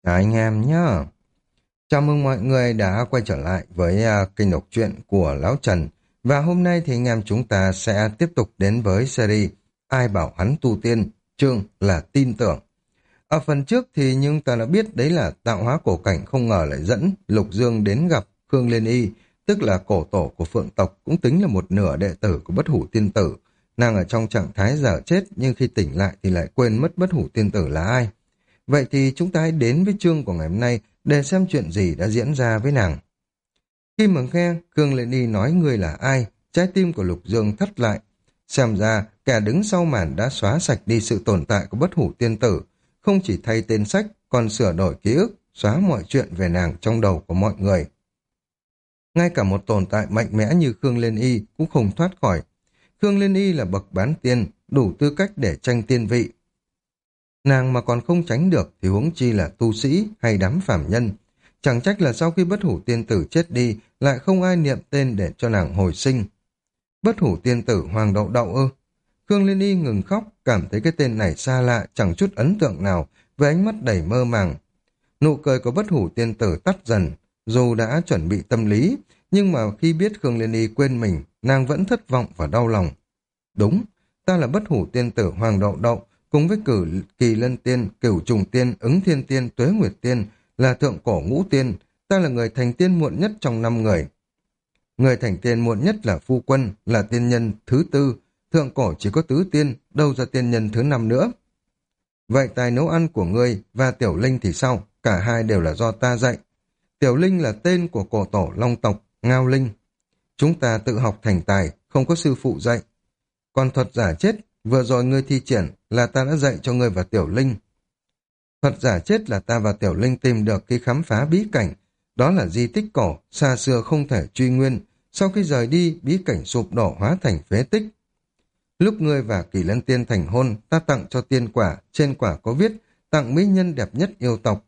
Anh em nhá. Chào mừng mọi người đã quay trở lại với kênh đọc truyện của Lão Trần. Và hôm nay thì anh em chúng ta sẽ tiếp tục đến với series Ai bảo hắn tu tiên, chương là tin tưởng. Ở phần trước thì nhưng ta đã biết đấy là tạo hóa cổ cảnh không ngờ lại dẫn Lục Dương đến gặp Khương Liên Y, tức là cổ tổ của Phượng tộc, cũng tính là một nửa đệ tử của Bất Hủ Tiên Tử. Nàng ở trong trạng thái dở chết nhưng khi tỉnh lại thì lại quên mất Bất Hủ Tiên Tử là ai. Vậy thì chúng ta hãy đến với chương của ngày hôm nay để xem chuyện gì đã diễn ra với nàng. Khi mà nghe Khương Lệ Ni nói ngươi là ai, trái tim của Lục Dương thắt lại. Xem ra kẻ đứng sau màn đã xóa sạch đi sự tồn tại của Bất Hủ Tiên Tử, không chỉ thay tên sách còn sửa đổi ký ức, xóa mọi chuyện về nàng trong đầu của mọi người. Ngay cả một tồn tại mạnh mẽ như Khương Liên Y cũng không thoát khỏi. Khương Liên Y là bậc bán tiên, đủ tư cách để tranh tiên vị. Nàng mà còn không tránh được thì huống chi là tu sĩ hay đám phàm nhân. Chẳng trách là sau khi Bất Hủ Tiên Tử chết đi lại không ai niệm tên để cho nàng hồi sinh. Bất Hủ Tiên Tử Hoàng Đậu Đậu ư? Khương Liên Y ngừng khóc, cảm thấy cái tên này xa lạ, chẳng chút ấn tượng nào, với ánh mắt đầy mơ màng. Nụ cười của Bất Hủ Tiên Tử tắt dần, dù đã chuẩn bị tâm lý, nhưng mà khi biết Khương Liên Y quên mình, nàng vẫn thất vọng và đau lòng. Đúng, ta là Bất Hủ Tiên Tử Hoàng Đậu Đậu, cùng với Kỳ Lân Tiên, Cửu Trùng Tiên, Ứng Thiên Tiên, Tuế Nguyệt Tiên, là thượng cổ ngũ tiên, ta là người thành tiên muộn nhất trong 5 người. Người thành tiên muộn nhất là Phu Quân, là tiên nhân thứ tư, thượng cổ chỉ có tứ tiên, đâu ra tiên nhân thứ 5 nữa. Vậy tài nấu ăn của ngươi và Tiểu Linh thì sao? Cả hai đều là do ta dạy. Tiểu Linh là tên của cổ tổ Long tộc, Ngao Linh. Chúng ta tự học thành tài, không có sư phụ dạy. Còn thuật giả chết, vừa rồi ngươi thi triển là ta đã dạy cho ngươi và Tiểu Linh. Thuật giả chết là ta và Tiểu Linh tìm được khi khám phá bí cảnh. Đó là di tích cổ, xa xưa không thể truy nguyên. Sau khi rời đi, bí cảnh sụp đổ hóa thành phế tích. Lúc ngươi và Kỳ Lân Tiên thành hôn, ta tặng cho tiên quả, trên quả có viết, tặng mỹ nhân đẹp nhất yêu tộc.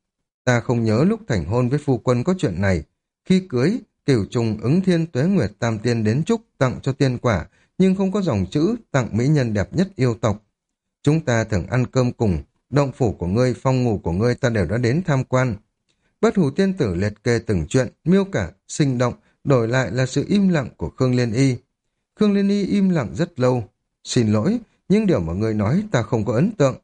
Ta không nhớ lúc thành hôn với Phu Quân có chuyện này. Khi cưới, Cửu Trùng Ứng Thiên Tuế Nguyệt Tam Tiên đến chúc tặng cho tiên quả, nhưng không có dòng chữ tặng mỹ nhân đẹp nhất yêu tộc. Chúng ta thường ăn cơm cùng, động phủ của ngươi, phòng ngủ của ngươi ta đều đã đến tham quan. Bất Hủ Tiên Tử liệt kê từng chuyện, miêu cả, sinh động, đổi lại là sự im lặng của Khương Liên Y. Khương Liên Y im lặng rất lâu. Xin lỗi, những điều mà ngươi nói ta không có ấn tượng.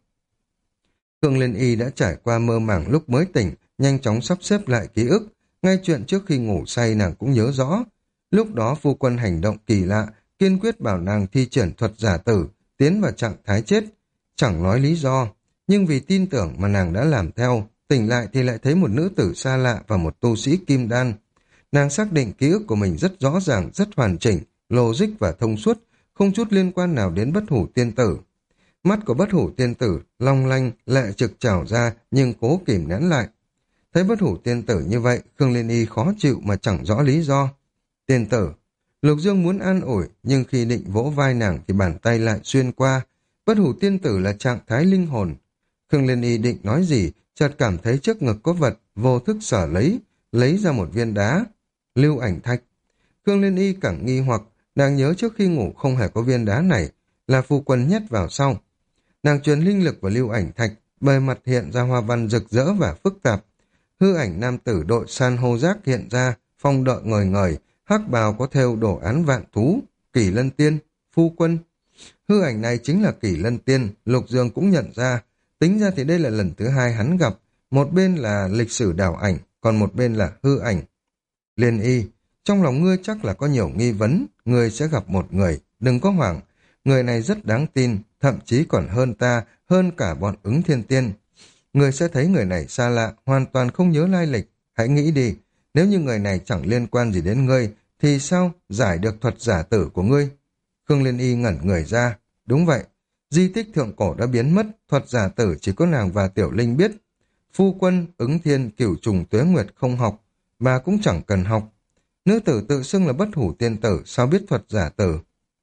Khương Liên Y đã trải qua mơ màng lúc mới tỉnh, nhanh chóng sắp xếp lại ký ức. Ngay chuyện trước khi ngủ say nàng cũng nhớ rõ. Lúc đó Phu Quân hành động kỳ lạ, kiên quyết bảo nàng thi triển thuật giả tử, tiến vào trạng thái chết. Chẳng nói lý do, nhưng vì tin tưởng mà nàng đã làm theo, tỉnh lại thì lại thấy một nữ tử xa lạ và một tu sĩ kim đan. Nàng xác định ký ức của mình rất rõ ràng, rất hoàn chỉnh, logic và thông suốt, không chút liên quan nào đến Bất Hủ Tiên Tử. Mắt của Bất Hủ Tiên Tử long lanh, lệ trực trào ra nhưng cố kìm nén lại. Thấy Bất Hủ Tiên Tử như vậy, Khương Liên Y khó chịu mà chẳng rõ lý do. Tiên Tử, Lục Dương muốn an ủi, nhưng khi định vỗ vai nàng thì bàn tay lại xuyên qua. Bất Hủ Tiên Tử là trạng thái linh hồn. Khương Liên Y định nói gì, chợt cảm thấy trước ngực có vật, vô thức sở lấy ra một viên đá. Lưu Ảnh Thạch. Khương Liên Y càng nghi hoặc, nàng nhớ trước khi ngủ không hề có viên đá này, là Phu Quân nhét vào sau. Nàng truyền linh lực vào Lưu Ảnh Thạch, bề mặt hiện ra hoa văn rực rỡ và phức tạp. Hư ảnh nam tử đội san hô giác hiện ra, phong đợi ngời ngời, hắc bào có thêu đồ án vạn thú, Kỳ Lân Tiên, Phu Quân. Hư ảnh này chính là Kỳ Lân Tiên, Lục Dương cũng nhận ra. Tính ra thì đây là lần thứ hai hắn gặp, một bên là lịch sử đảo ảnh, còn một bên là hư ảnh. Liên Y, trong lòng ngươi chắc là có nhiều nghi vấn, ngươi sẽ gặp một người, đừng có hoảng. Người này rất đáng tin, thậm chí còn hơn ta, hơn cả bọn Ứng Thiên Tiên. Ngươi sẽ thấy người này xa lạ, hoàn toàn không nhớ lai lịch. Hãy nghĩ đi, nếu như người này chẳng liên quan gì đến ngươi, thì sao giải được thuật giả tử của ngươi? Khương Liên Y ngẩn người ra. Đúng vậy, di tích thượng cổ đã biến mất, thuật giả tử chỉ có nàng và Tiểu Linh biết. Phu Quân, Ứng Thiên, Cửu Trùng Tuế Nguyệt không học, bà cũng chẳng cần học. Nữ tử tự xưng là Bất Hủ Tiên Tử, sao biết thuật giả tử?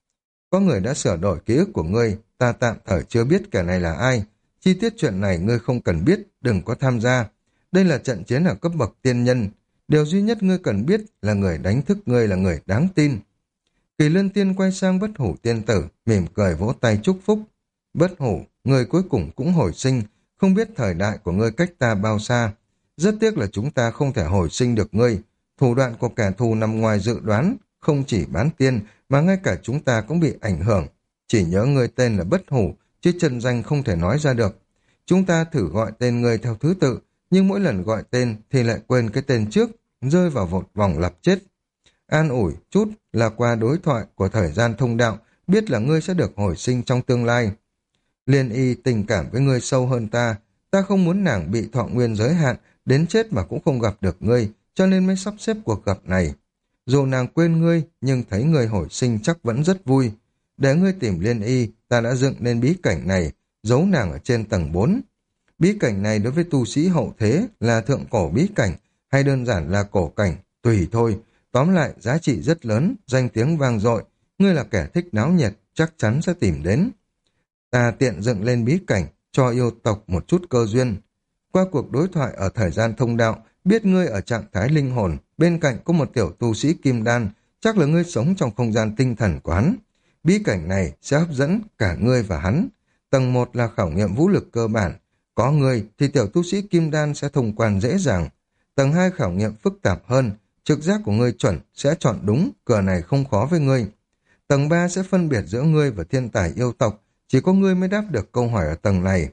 Có người đã sửa đổi ký ức của ngươi, ta tạm thời chưa biết kẻ này là ai. Chi tiết chuyện này ngươi không cần biết, đừng có tham gia. Đây là trận chiến ở cấp bậc tiên nhân. Điều duy nhất ngươi cần biết là người đánh thức ngươi là người đáng tin. Kỳ Lân Tiên quay sang Bất Hủ Tiên Tử, mỉm cười vỗ tay chúc phúc. Bất Hủ, người cuối cùng cũng hồi sinh, không biết thời đại của ngươi cách ta bao xa. Rất tiếc là chúng ta không thể hồi sinh được ngươi. Thủ đoạn của kẻ thù nằm ngoài dự đoán, không chỉ bán tiên mà ngay cả chúng ta cũng bị ảnh hưởng. Chỉ nhớ ngươi tên là Bất Hủ, chứ chân danh không thể nói ra được. Chúng ta thử gọi tên ngươi theo thứ tự, nhưng mỗi lần gọi tên thì lại quên cái tên trước, rơi vào một vòng lặp chết. An ủi chút là qua đối thoại của thời gian thông đạo, biết là ngươi sẽ được hồi sinh trong tương lai. Liên Y tình cảm với ngươi sâu hơn ta không muốn nàng bị thọ nguyên giới hạn, đến chết mà cũng không gặp được ngươi, cho nên mới sắp xếp cuộc gặp này. Dù nàng quên ngươi, nhưng thấy ngươi hồi sinh chắc vẫn rất vui. Để ngươi tìm Liên Y, ta đã dựng nên bí cảnh này, giấu nàng ở trên tầng 4. Bí cảnh này đối với tu sĩ hậu thế là thượng cổ bí cảnh, hay đơn giản là cổ cảnh, tùy thôi. Tóm lại, giá trị rất lớn, danh tiếng vang dội. Ngươi là kẻ thích náo nhiệt, chắc chắn sẽ tìm đến. Ta tiện dựng lên bí cảnh, cho yêu tộc một chút cơ duyên. Qua cuộc đối thoại ở thời gian thông đạo, biết ngươi ở trạng thái linh hồn, bên cạnh có một tiểu tu sĩ kim đan, chắc là ngươi sống trong không gian tinh thần của hắn. Bí cảnh này sẽ hấp dẫn cả ngươi và hắn. Tầng 1 là khảo nghiệm vũ lực cơ bản. Có ngươi thì tiểu tu sĩ kim đan sẽ thông quan dễ dàng. Tầng 2 khảo nghiệm phức tạp hơn, trực giác của ngươi chuẩn sẽ chọn đúng, cửa này không khó với ngươi. Tầng 3 sẽ phân biệt giữa ngươi và thiên tài yêu tộc, chỉ có ngươi mới đáp được câu hỏi ở tầng này.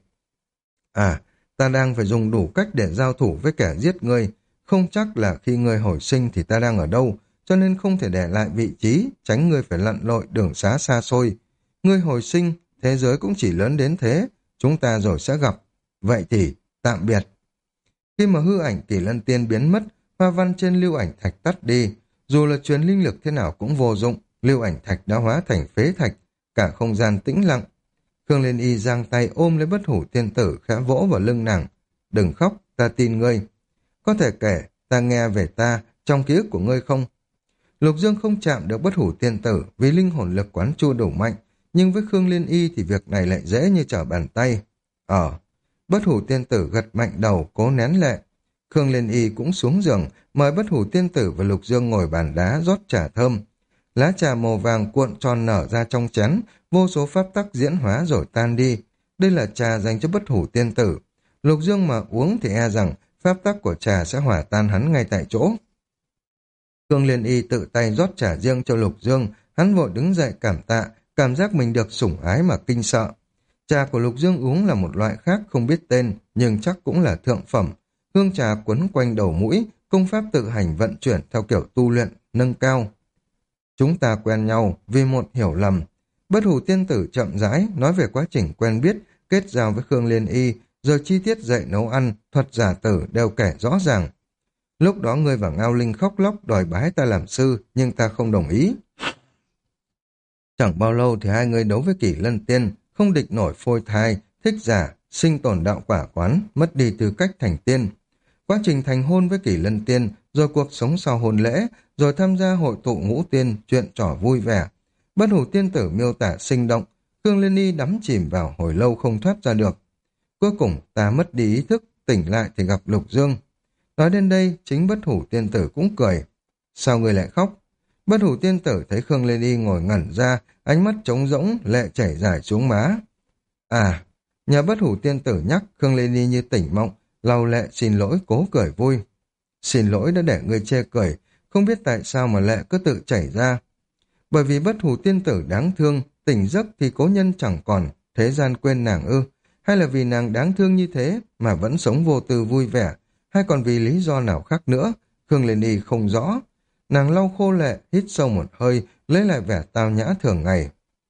À, ta đang phải dùng đủ cách để giao thủ với kẻ giết ngươi, không chắc là khi ngươi hồi sinh thì ta đang ở đâu, cho nên không thể để lại vị trí, tránh ngươi phải lặn lội đường xá xa xôi. Ngươi hồi sinh, thế giới cũng chỉ lớn đến thế, chúng ta rồi sẽ gặp. Vậy thì, tạm biệt. Khi mà hư ảnh Kỳ Lân Tiên biến mất, hoa văn trên lưu ảnh thạch tắt đi. Dù là truyền linh lực thế nào cũng vô dụng, lưu ảnh thạch đã hóa thành phế thạch, cả không gian tĩnh lặng. Khương Liên Y giang tay ôm lấy Bất Hủ Tiên Tử khẽ vỗ vào lưng nàng. Đừng khóc, ta tin ngươi. Có thể kể, ta nghe về ta, trong ký ức của ngươi không? Lục Dương không chạm được Bất Hủ Tiên Tử vì linh hồn lực quán chu đủ mạnh, nhưng với Khương Liên Y thì việc này lại dễ như trở bàn tay. Bất Hủ Tiên Tử gật mạnh đầu, cố nén lệ. Khương Liên Y cũng xuống giường, mời Bất Hủ Tiên Tử và Lục Dương ngồi bàn đá rót trà thơm. Lá trà màu vàng cuộn tròn nở ra trong chén, vô số pháp tắc diễn hóa rồi tan đi. Đây là trà dành cho Bất Hủ Tiên Tử. Lục Dương mà uống thì e rằng pháp tắc của trà sẽ hỏa tan hắn ngay tại chỗ. Khương Liên Y tự tay rót trà riêng cho Lục Dương, hắn vội đứng dậy cảm tạ, cảm giác mình được sủng ái mà kinh sợ. Trà của Lục Dương uống là một loại khác không biết tên, nhưng chắc cũng là thượng phẩm. Hương trà quấn quanh đầu mũi, công pháp tự hành vận chuyển theo kiểu tu luyện, nâng cao. Chúng ta quen nhau vì một hiểu lầm. Bất Hủ Tiên Tử chậm rãi nói về quá trình quen biết, kết giao với Khương Liên Y, rồi chi tiết dạy nấu ăn, thuật giả tử đều kể rõ ràng. Lúc đó ngươi và Ngao Linh khóc lóc đòi bái ta làm sư, nhưng ta không đồng ý. Chẳng bao lâu thì hai người đấu với Kỷ Lân Tiên, không địch nổi phôi thai, thích giả, sinh tồn đạo quả quán, mất đi tư cách thành tiên. Quá trình thành hôn với Kỷ Lân Tiên, rồi cuộc sống sau hôn lễ, rồi tham gia hội tụ ngũ tiên, chuyện trò vui vẻ. Bất Hủ Tiên Tử miêu tả sinh động, Khương Liên Y đắm chìm vào hồi lâu không thoát ra được. Cuối cùng ta mất đi ý thức, tỉnh lại thì gặp Lục Dương. Nói đến đây, chính Bất Hủ Tiên Tử cũng cười. Sao người lại khóc? Bất Hủ Tiên Tử thấy Khương Liên Y ngồi ngẩn ra, ánh mắt trống rỗng, lệ chảy dài xuống má. À, nhà Bất Hủ Tiên Tử nhắc, Khương Liên Y như tỉnh mộng, lau lệ xin lỗi cố cười vui. Xin lỗi đã để người chê cười, không biết tại sao mà lệ cứ tự chảy ra. Bởi vì Bất Hủ Tiên Tử đáng thương, tỉnh giấc thì cố nhân chẳng còn, thế gian quên nàng ư? Hay là vì nàng đáng thương như thế mà vẫn sống vô tư vui vẻ, hay còn vì lý do nào khác nữa? Khương Liên Y không rõ. Nàng lau khô lệ, hít sâu một hơi, lấy lại vẻ tao nhã thường ngày.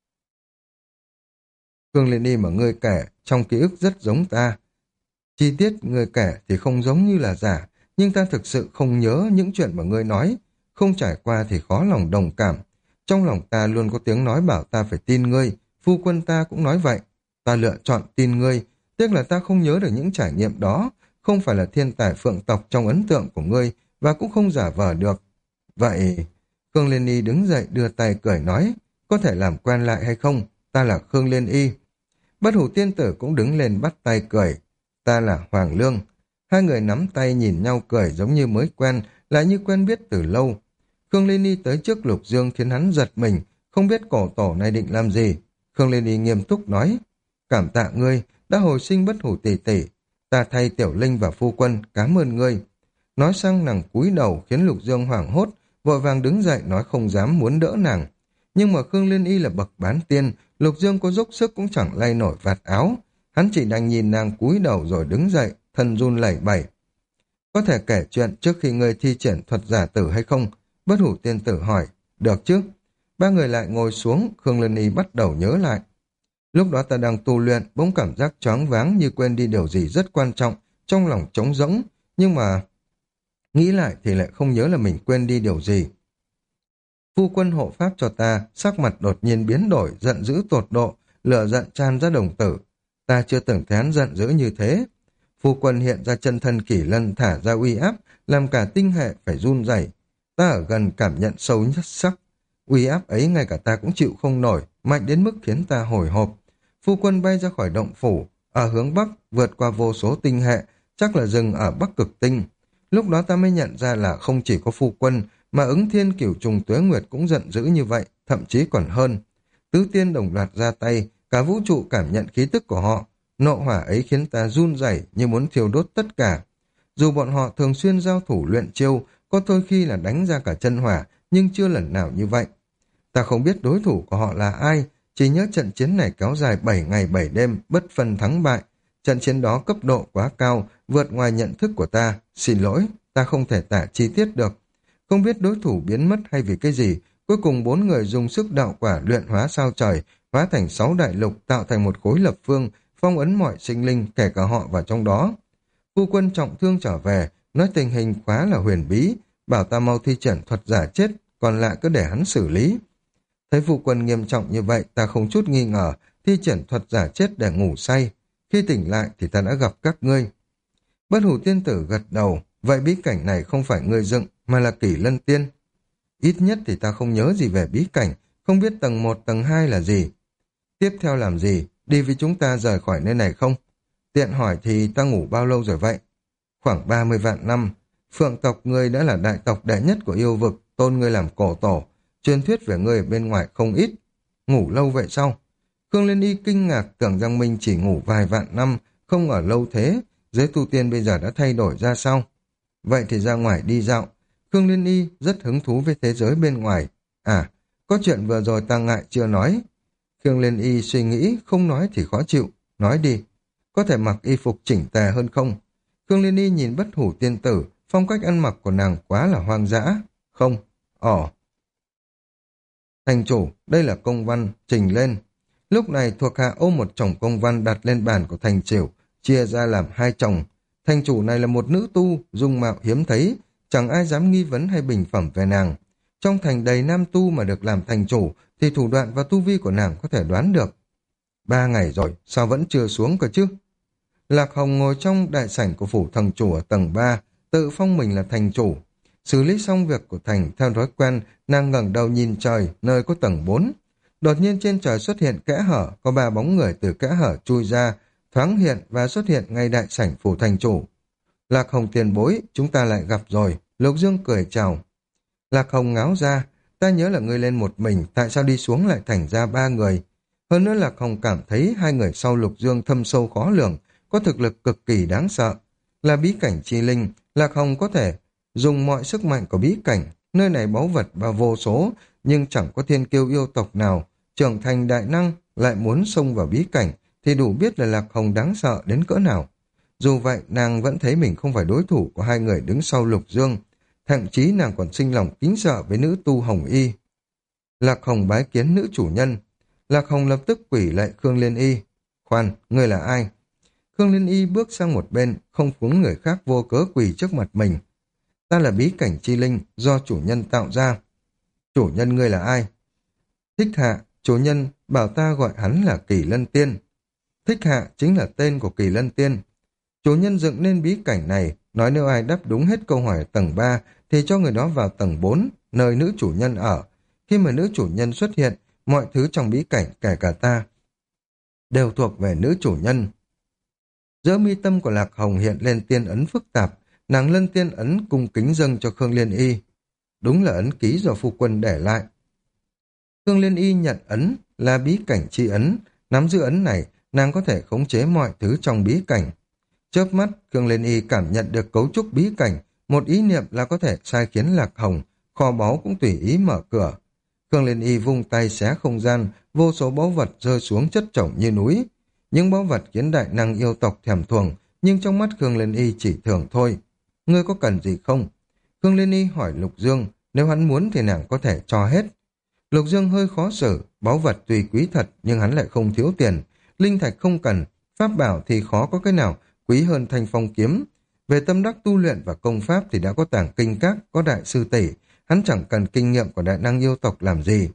Khương Liên Y mà ngươi kể, trong ký ức rất giống ta. Chi tiết ngươi kể thì không giống như là giả, nhưng ta thực sự không nhớ những chuyện mà ngươi nói. Không trải qua thì khó lòng đồng cảm. Trong lòng ta luôn có tiếng nói bảo ta phải tin ngươi, phu quân ta cũng nói vậy. Ta lựa chọn tin ngươi, tiếc là ta không nhớ được những trải nghiệm đó, không phải là thiên tài phượng tộc trong ấn tượng của ngươi, và cũng không giả vờ được. Vậy, Khương Liên Y đứng dậy đưa tay cười nói, có thể làm quen lại hay không? Ta là Khương Liên Y. Bất Hủ Tiên Tử cũng đứng lên bắt tay cười. Ta là Hoàng Lương. Hai người nắm tay nhìn nhau cười giống như mới quen, lại như quen biết từ lâu. Khương Liên Y tới trước Lục Dương khiến hắn giật mình, không biết cổ tổ này định làm gì. Khương Liên Y nghiêm túc nói, cảm tạ ngươi, đã hồi sinh Bất Hủ tỷ tỷ, Ta thay Tiểu Linh và phu quân cảm ơn ngươi. Nói xong nàng cúi đầu khiến Lục Dương hoảng hốt, vội vàng đứng dậy nói không dám muốn đỡ nàng. Nhưng mà Khương Liên Y là bậc bán tiên, Lục Dương có dốc sức cũng chẳng lay nổi vạt áo. Hắn chỉ đành nhìn nàng cúi đầu rồi đứng dậy, thân run lẩy bẩy. Có thể kể chuyện trước khi ngươi thi triển thuật giả tử hay không? Bất Hủ tiên tử hỏi. Được chứ? Ba người lại ngồi xuống, Khương Liên Y bắt đầu nhớ lại. Lúc đó ta đang tu luyện, bỗng cảm giác choáng váng như quên đi điều gì rất quan trọng, trong lòng trống rỗng, nhưng mà nghĩ lại thì lại không nhớ là mình quên đi điều gì. Phu quân hộ pháp cho ta, sắc mặt đột nhiên biến đổi, giận dữ tột độ, lửa giận tràn ra đồng tử. Ta chưa từng thấy hắn giận dữ như thế. Phu quân hiện ra chân thân Kỷ Lân thả ra uy áp, làm cả tinh hệ phải run rẩy. Ta ở gần cảm nhận sâu nhất sắc. Uy áp ấy ngay cả ta cũng chịu không nổi, mạnh đến mức khiến ta hồi hộp. Phu quân bay ra khỏi động phủ, ở hướng bắc, vượt qua vô số tinh hệ, chắc là dừng ở Bắc Cực Tinh. Lúc đó ta mới nhận ra là không chỉ có phu quân, mà ứng thiên cửu trùng tuế nguyệt cũng giận dữ như vậy, thậm chí còn hơn. Tứ tiên đồng loạt ra tay, cả vũ trụ cảm nhận khí tức của họ. Nộ hỏa ấy khiến ta run rẩy như muốn thiêu đốt tất cả. Dù bọn họ thường xuyên giao thủ luyện chiêu, có đôi khi là đánh ra cả chân hỏa, nhưng chưa lần nào như vậy. Ta không biết đối thủ của họ là ai, chỉ nhớ trận chiến này kéo dài 7 ngày 7 đêm, bất phân thắng bại. Trận chiến đó cấp độ quá cao, vượt ngoài nhận thức của ta. Xin lỗi, ta không thể tả chi tiết được. Không biết đối thủ biến mất hay vì cái gì, cuối cùng 4 người dùng sức đạo quả luyện hóa sao trời, hóa thành 6 đại lục tạo thành một khối lập phương, phong ấn mọi sinh linh, kể cả họ vào trong đó. Phu quân trọng thương trở về, nói tình hình quá là huyền bí, bảo ta mau thi triển thuật giả chết, còn lại cứ để hắn xử lý. Thấy phu quân nghiêm trọng như vậy, ta không chút nghi ngờ, thi triển thuật giả chết để ngủ say. Khi tỉnh lại thì ta đã gặp các ngươi. Bất Hủ tiên tử gật đầu, vậy bí cảnh này không phải ngươi dựng, mà là Kỷ Lân tiên. Ít nhất thì ta không nhớ gì về bí cảnh, không biết tầng 1, tầng 2 là gì. Tiếp theo làm gì, đi với chúng ta rời khỏi nơi này không? Tiện hỏi thì ta ngủ bao lâu rồi vậy? Khoảng 30 vạn năm. Phượng tộc ngươi đã là đại tộc đệ nhất của yêu vực, tôn ngươi làm cổ tổ. Truyền thuyết về ngươi ở bên ngoài không ít. Ngủ lâu vậy sao? Khương Liên Y kinh ngạc, tưởng rằng mình chỉ ngủ vài vạn năm, không ở lâu thế. Giới tu tiên bây giờ đã thay đổi ra sao? Vậy thì ra ngoài đi dạo. Khương Liên Y rất hứng thú với thế giới bên ngoài. À, có chuyện vừa rồi ta ngại chưa nói. Khương Liên Y suy nghĩ, không nói thì khó chịu. Nói đi, có thể mặc y phục chỉnh tề hơn không? Khương Liên Y nhìn Bất Hủ tiên tử, phong cách ăn mặc của nàng quá là hoang dã. Không, thành chủ, đây là công văn, trình lên. Lúc này thuộc hạ ôm một chồng công văn đặt lên bàn của thành chủ, chia ra làm 2 chồng. Thành chủ này là một nữ tu, dung mạo hiếm thấy, chẳng ai dám nghi vấn hay bình phẩm về nàng. Trong thành đầy nam tu mà được làm thành chủ, thì thủ đoạn và tu vi của nàng có thể đoán được. 3 ngày rồi, sao vẫn chưa xuống cơ chứ? Lạc Hồng ngồi trong đại sảnh của phủ thần chủ ở tầng 3, tự phong mình là thành chủ. Xử lý xong việc của thành, theo thói quen, nàng ngẩng đầu nhìn trời, nơi có tầng 4. Đột nhiên trên trời xuất hiện kẽ hở, có 3 bóng người từ kẽ hở chui ra, thoáng hiện và xuất hiện ngay đại sảnh phủ thành chủ. Lạc Hồng tiền bối, chúng ta lại gặp rồi. Lục Dương cười chào. Lạc Hồng ngáo ra, ta nhớ là ngươi lên một mình, tại sao đi xuống lại thành ra 3 người? Hơn nữa Lạc Hồng cảm thấy 2 người sau Lục Dương thâm sâu khó lường, có thực lực cực kỳ đáng sợ. Là bí cảnh chi linh, Lạc Hồng có thể dùng mọi sức mạnh của bí cảnh, nơi này báu vật và vô số, nhưng chẳng có thiên kiêu yêu tộc nào trưởng thành đại năng lại muốn xông vào bí cảnh, thì đủ biết là Lạc Hồng đáng sợ đến cỡ nào. Dù vậy, nàng vẫn thấy mình không phải đối thủ của 2 người đứng sau Lục Dương, thậm chí nàng còn sinh lòng kính sợ với nữ tu Hồng Y. Lạc Hồng bái kiến nữ chủ nhân. Lạc Hồng lập tức quỷ lạy Khương Liên Y. Khoan, ngươi là ai? Khương Liên Y bước sang một bên, không muốn người khác vô cớ quỳ trước mặt mình. Ta là bí cảnh chi linh do chủ nhân tạo ra. Chủ nhân ngươi là ai? Thích Hạ, chủ nhân bảo ta gọi hắn là Kỳ Lân Tiên. Thích Hạ chính là tên của Kỳ Lân Tiên. Chủ nhân dựng nên bí cảnh này, nói nếu ai đáp đúng hết câu hỏi ở tầng 3 thì cho người đó vào tầng 4, nơi nữ chủ nhân ở. Khi mà nữ chủ nhân xuất hiện, mọi thứ trong bí cảnh, kể cả ta, đều thuộc về nữ chủ nhân. Giữa mi tâm của Lạc Hồng hiện lên tiên ấn phức tạp, nàng lân tiên ấn cung kính dâng cho Khương Liên Y. Đúng là ấn ký do phu quân để lại. Khương Liên Y nhận ấn là bí cảnh chi ấn, nắm giữ ấn này, nàng có thể khống chế mọi thứ trong bí cảnh. Chớp mắt, Khương Liên Y cảm nhận được cấu trúc bí cảnh, một ý niệm là có thể sai khiến Lạc Hồng, kho báu cũng tùy ý mở cửa. Khương Liên Y vung tay xé không gian, vô số báu vật rơi xuống chất chồng như núi. Những báu vật khiến đại năng yêu tộc thèm thuồng, nhưng trong mắt Khương Liên Y chỉ thường thôi. Ngươi có cần gì không? Khương Liên Y hỏi Lục Dương, nếu hắn muốn thì nàng có thể cho hết. Lục Dương hơi khó xử, báu vật tuy quý thật nhưng hắn lại không thiếu tiền. Linh thạch không cần, pháp bảo thì khó có cái nào quý hơn Thanh Phong kiếm. Về tâm đắc tu luyện và công pháp thì đã có tàng kinh các, có đại sư tỷ, hắn chẳng cần kinh nghiệm của đại năng yêu tộc làm gì.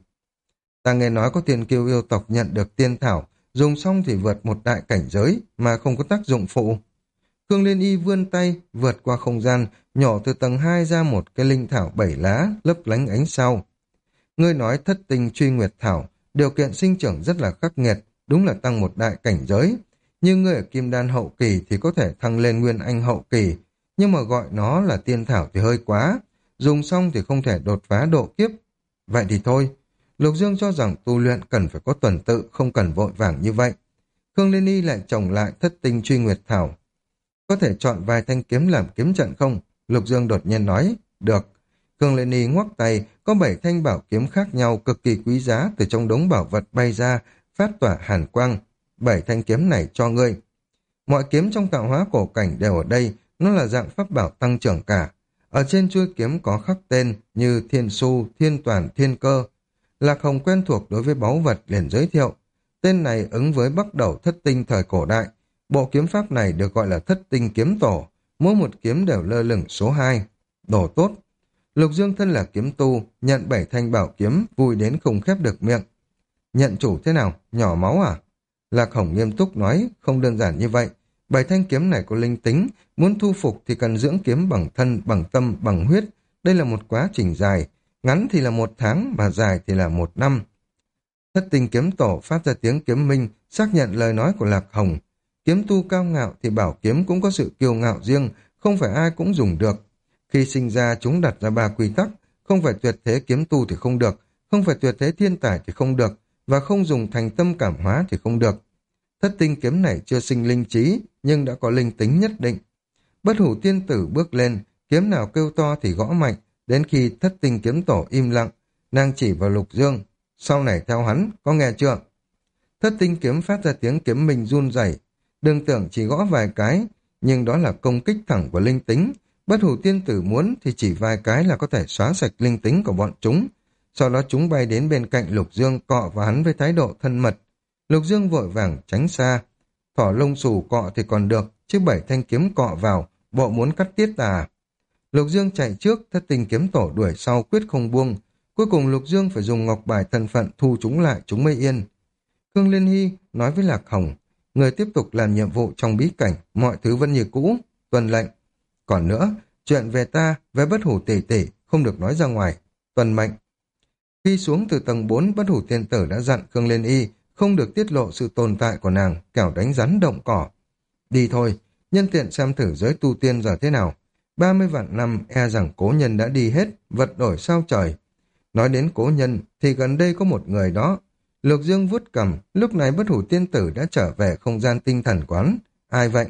Ta nghe nói có thiên kiêu yêu tộc nhận được tiên thảo, dùng xong thì vượt một đại cảnh giới mà không có tác dụng phụ. Khương Liên Y vươn tay, vượt qua không gian, nhỏ từ tầng 2 ra một cái linh thảo 7 lá, lấp lánh ánh sao. Ngươi nói thất tinh truy nguyệt thảo, điều kiện sinh trưởng rất là khắc nghiệt, đúng là tăng một đại cảnh giới. Nhưng ngươi ở kim đan hậu kỳ thì có thể thăng lên nguyên anh hậu kỳ, nhưng mà gọi nó là tiên thảo thì hơi quá, dùng xong thì không thể đột phá độ kiếp. Vậy thì thôi, Lục Dương cho rằng tu luyện cần phải có tuần tự, không cần vội vàng như vậy. Khương Liên Y lại trồng lại thất tinh truy nguyệt thảo. Có thể chọn vài thanh kiếm làm kiếm trận không? Lục Dương đột nhiên nói, được. Khương Liên Y ngoắc tay, có 7 thanh bảo kiếm khác nhau cực kỳ quý giá từ trong đống bảo vật bay ra, phát tỏa hàn quang. 7 thanh kiếm này cho ngươi. Mọi kiếm trong tạo hóa cổ cảnh đều ở đây, nó là dạng pháp bảo tăng trưởng cả. Ở trên chuôi kiếm có khắc tên như Thiên Su, Thiên Toàn, Thiên Cơ. Lạc Hồng quen thuộc đối với báu vật liền giới thiệu. Tên này ứng với bắt đầu thất tinh thời cổ đại. Bộ kiếm pháp này được gọi là thất tinh kiếm tổ. Mỗi một kiếm đều lơ lửng số 2. Đồ tốt. Lục Dương thân là kiếm tu, nhận 7 thanh bảo kiếm, vui đến không khép được miệng. Nhận chủ thế nào? Nhỏ máu à? Lạc Hồng nghiêm túc nói, không đơn giản như vậy. 7 thanh kiếm này có linh tính, muốn thu phục thì cần dưỡng kiếm bằng thân, bằng tâm, bằng huyết. Đây là một quá trình dài, ngắn thì là 1 tháng, mà dài thì là 1 năm. Thất tinh kiếm tổ phát ra tiếng kiếm minh, xác nhận lời nói của Lạc Hồng. Kiếm tu cao ngạo thì bảo kiếm cũng có sự kiêu ngạo riêng, không phải ai cũng dùng được. Khi sinh ra chúng đặt ra 3 quy tắc, không phải tuyệt thế kiếm tu thì không được, không phải tuyệt thế thiên tài thì không được, và không dùng thành tâm cảm hóa thì không được. Thất tinh kiếm này chưa sinh linh trí, nhưng đã có linh tính nhất định. Bất hủ tiên tử bước lên, kiếm nào kêu to thì gõ mạnh, đến khi thất tinh kiếm tổ im lặng, nàng chỉ vào Lục Dương. Sau này theo hắn, có nghe chưa? Thất tinh kiếm phát ra tiếng kiếm mình run rẩy. Đừng tưởng chỉ gõ vài cái, nhưng đó là công kích thẳng vào linh tính. Bất hủ tiên tử muốn thì chỉ vài cái là có thể xóa sạch linh tính của bọn chúng. Sau đó chúng bay đến bên cạnh Lục Dương, cọ vào hắn với thái độ thân mật. Lục Dương vội vàng tránh xa. Thỏ lông xù cọ thì còn được, chứ 7 thanh kiếm cọ vào, bộ muốn cắt tiết à? Lục Dương chạy trước, thất tinh kiếm tổ đuổi sau quyết không buông. Cuối cùng Lục Dương phải dùng ngọc bài thân phận thu chúng lại, chúng mới yên. Khương Liên Hy nói với Lạc Hồng, người tiếp tục làm nhiệm vụ trong bí cảnh, mọi thứ vẫn như cũ, tuân lệnh. Còn nữa, chuyện về ta, về bất hủ tỷ tỷ, không được nói ra ngoài, tuân mệnh. Khi xuống từ tầng 4, bất hủ tiên tử đã dặn Khương Liên Y không được tiết lộ sự tồn tại của nàng, kẻo đánh rắn động cỏ. Đi thôi, nhân tiện xem thử giới tu tiên giờ thế nào. 30 vạn năm e rằng cố nhân đã đi hết, vật đổi sao trời. Nói đến cố nhân thì gần đây có một người đó. Lục Dương vuốt cầm, lúc này bất hủ tiên tử đã trở về không gian tinh thần quán. Ai vậy?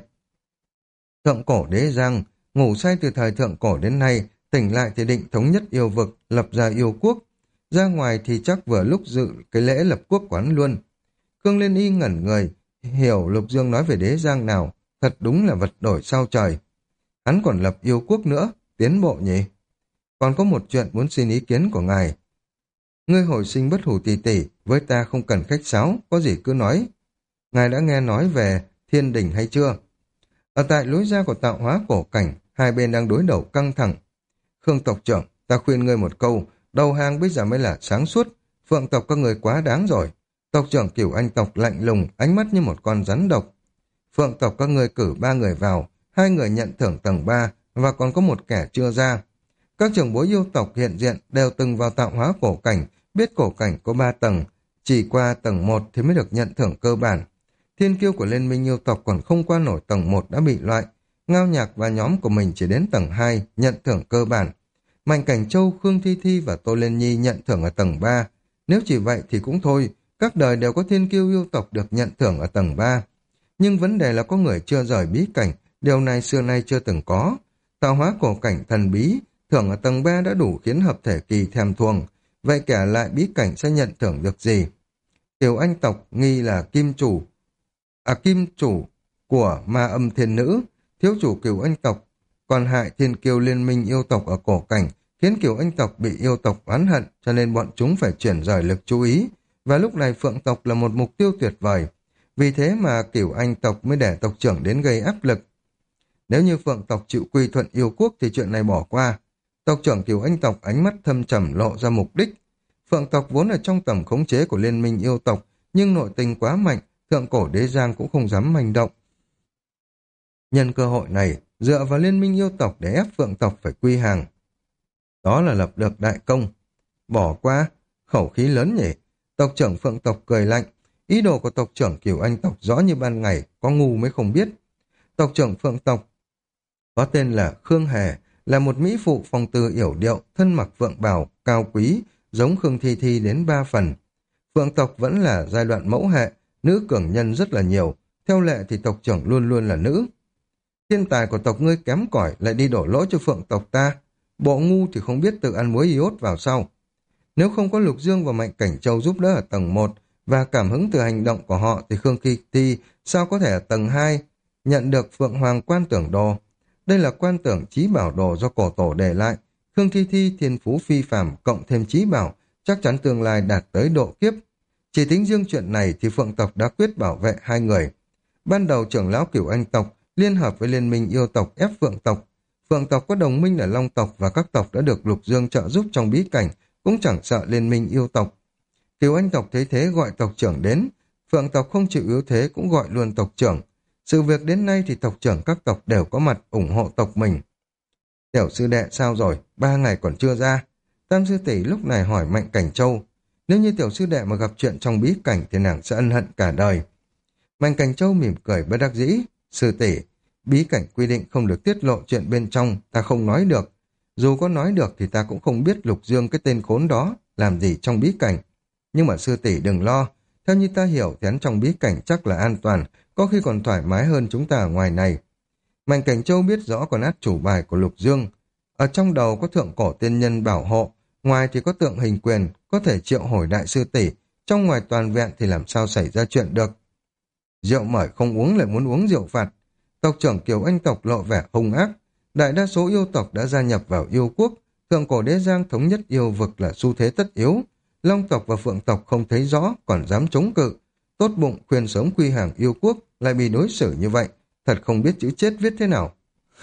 Thượng cổ đế Giang, ngủ say từ thời thượng cổ đến nay, tỉnh lại thì định thống nhất yêu vực, lập ra yêu quốc. Ra ngoài thì chắc vừa lúc dự cái lễ lập quốc quán luôn. Khương Liên Y ngẩn người, hiểu Lục Dương nói về đế Giang nào, thật đúng là vật đổi sao trời. Hắn còn lập yêu quốc nữa, tiến bộ nhỉ? Còn có một chuyện muốn xin ý kiến của ngài. Ngươi hồi sinh bất hủ tỷ tỷ, với ta không cần khách sáo, có gì cứ nói. Ngài đã nghe nói về thiên đình hay chưa? Ở tại lối ra của tạo hóa cổ cảnh, hai bên đang đối đầu căng thẳng. Khương tộc trưởng, ta khuyên ngươi một câu, đầu hàng bây giờ mới là sáng suốt, phượng tộc các người quá đáng rồi. Tộc trưởng Cửu Anh tộc lạnh lùng, ánh mắt như một con rắn độc. Phượng tộc các người cử 3 người vào, 2 người nhận thưởng tầng 3, và còn có một kẻ chưa ra. Các trưởng bối yêu tộc hiện diện đều từng vào tạo hóa cổ cảnh, biết cổ cảnh có 3 tầng, chỉ qua tầng 1 thì mới được nhận thưởng cơ bản. Thiên kiêu của Liên minh yêu tộc còn không qua nổi tầng 1 đã bị loại. Ngao Nhạc và nhóm của mình chỉ đến tầng 2 nhận thưởng cơ bản. Mạnh Cảnh Châu, Khương Thi Thi và Tô Liên Nhi nhận thưởng ở tầng 3. Nếu chỉ vậy thì cũng thôi, các đời đều có thiên kiêu yêu tộc được nhận thưởng ở tầng 3. Nhưng vấn đề là có người chưa rời bí cảnh Điều này xưa nay chưa từng có. Tạo hóa cổ cảnh thần bí, thưởng ở tầng 3 đã đủ khiến hợp thể kỳ thèm thuồng. Vậy kể lại bí cảnh sẽ nhận thưởng được gì? Kiều Anh tộc nghi là kim chủ của ma âm thiên nữ, thiếu chủ Kiều Anh tộc, còn hại thiên kiêu liên minh yêu tộc ở cổ cảnh, khiến Kiều Anh tộc bị yêu tộc oán hận, cho nên bọn chúng phải chuyển rời lực chú ý. Và lúc này Phượng tộc là một mục tiêu tuyệt vời. Vì thế mà Kiều Anh tộc mới để tộc trưởng đến gây áp lực. Nếu như Phượng tộc chịu quy thuận yêu quốc thì chuyện này bỏ qua. Tộc trưởng Kiều Anh tộc ánh mắt thâm trầm lộ ra mục đích. Phượng tộc vốn ở trong tầm khống chế của liên minh yêu tộc, nhưng nội tình quá mạnh, thượng cổ đế giang cũng không dám hành động. Nhân cơ hội này, dựa vào liên minh yêu tộc để ép Phượng tộc phải quy hàng. Đó là lập được đại công. Bỏ qua, khẩu khí lớn nhỉ. Tộc trưởng Phượng tộc cười lạnh. Ý đồ của tộc trưởng Kiều Anh tộc rõ như ban ngày, có ngu mới không biết. Tộc trưởng Phượng tộc có tên là Khương Hề, là một mỹ phụ phong tư yểu điệu, thân mặc phượng bào, cao quý, giống Khương Thi Thi đến 3 phần. Phượng tộc vẫn là giai đoạn mẫu hệ, nữ cường nhân rất là nhiều, theo lệ thì tộc trưởng luôn luôn là nữ. Thiên tài của tộc ngươi kém cỏi lại đi đổ lỗi cho Phượng tộc ta, bộ ngu thì không biết tự ăn muối iốt vào sau. Nếu không có Lục Dương và Mạnh Cảnh Châu giúp đỡ ở tầng 1 và cảm hứng từ hành động của họ thì Khương Thi Thi sao có thể ở tầng 2 nhận được Phượng Hoàng quan tưởng đồ. Đây là quan tưởng chí bảo đồ do cổ tổ để lại. Khương Thi Thi thiên phú phi phàm cộng thêm chí bảo, chắc chắn tương lai đạt tới độ kiếp. Chỉ tính riêng chuyện này thì Phượng tộc đã quyết bảo vệ hai người. Ban đầu trưởng lão Cửu Anh tộc liên hợp với liên minh yêu tộc ép Phượng tộc. Phượng tộc có đồng minh là Long tộc và các tộc đã được Lục Dương trợ giúp trong bí cảnh, cũng chẳng sợ liên minh yêu tộc. Cửu Anh tộc thấy thế gọi tộc trưởng đến. Phượng tộc không chịu yếu thế cũng gọi luôn tộc trưởng. Sự việc đến nay thì tộc trưởng các tộc đều có mặt ủng hộ tộc mình. Tiểu sư đệ sao rồi? 3 ngày còn chưa ra. Tam sư tỷ lúc này hỏi Mạnh Cảnh Châu. Nếu như tiểu sư đệ mà gặp chuyện trong bí cảnh thì nàng sẽ ân hận cả đời. Mạnh Cảnh Châu mỉm cười bất đắc dĩ. Sư tỷ, bí cảnh quy định không được tiết lộ chuyện bên trong, ta không nói được. Dù có nói được thì ta cũng không biết Lục Dương cái tên khốn đó làm gì trong bí cảnh. Nhưng mà sư tỷ đừng lo, theo như ta hiểu thì hắn trong bí cảnh chắc là an toàn, có khi còn thoải mái hơn chúng ta ở ngoài này. Mạnh Cảnh Châu biết rõ con át chủ bài của Lục Dương. Ở trong đầu có thượng cổ tiên nhân bảo hộ, ngoài thì có tượng hình quyền, có thể triệu hồi đại sư tỷ, trong ngoài toàn vẹn thì làm sao xảy ra chuyện được. Rượu mời không uống lại muốn uống rượu phạt. Tộc trưởng Kiều Anh tộc lộ vẻ hung ác. Đại đa số yêu tộc đã gia nhập vào yêu quốc, thượng cổ đế giang thống nhất yêu vực là xu thế tất yếu. Long tộc và Phượng tộc không thấy rõ, còn dám chống cự. Tốt bụng khuyên sớm quy hàng yêu quốc, lại bị đối xử như vậy. Thật không biết chữ chết viết thế nào.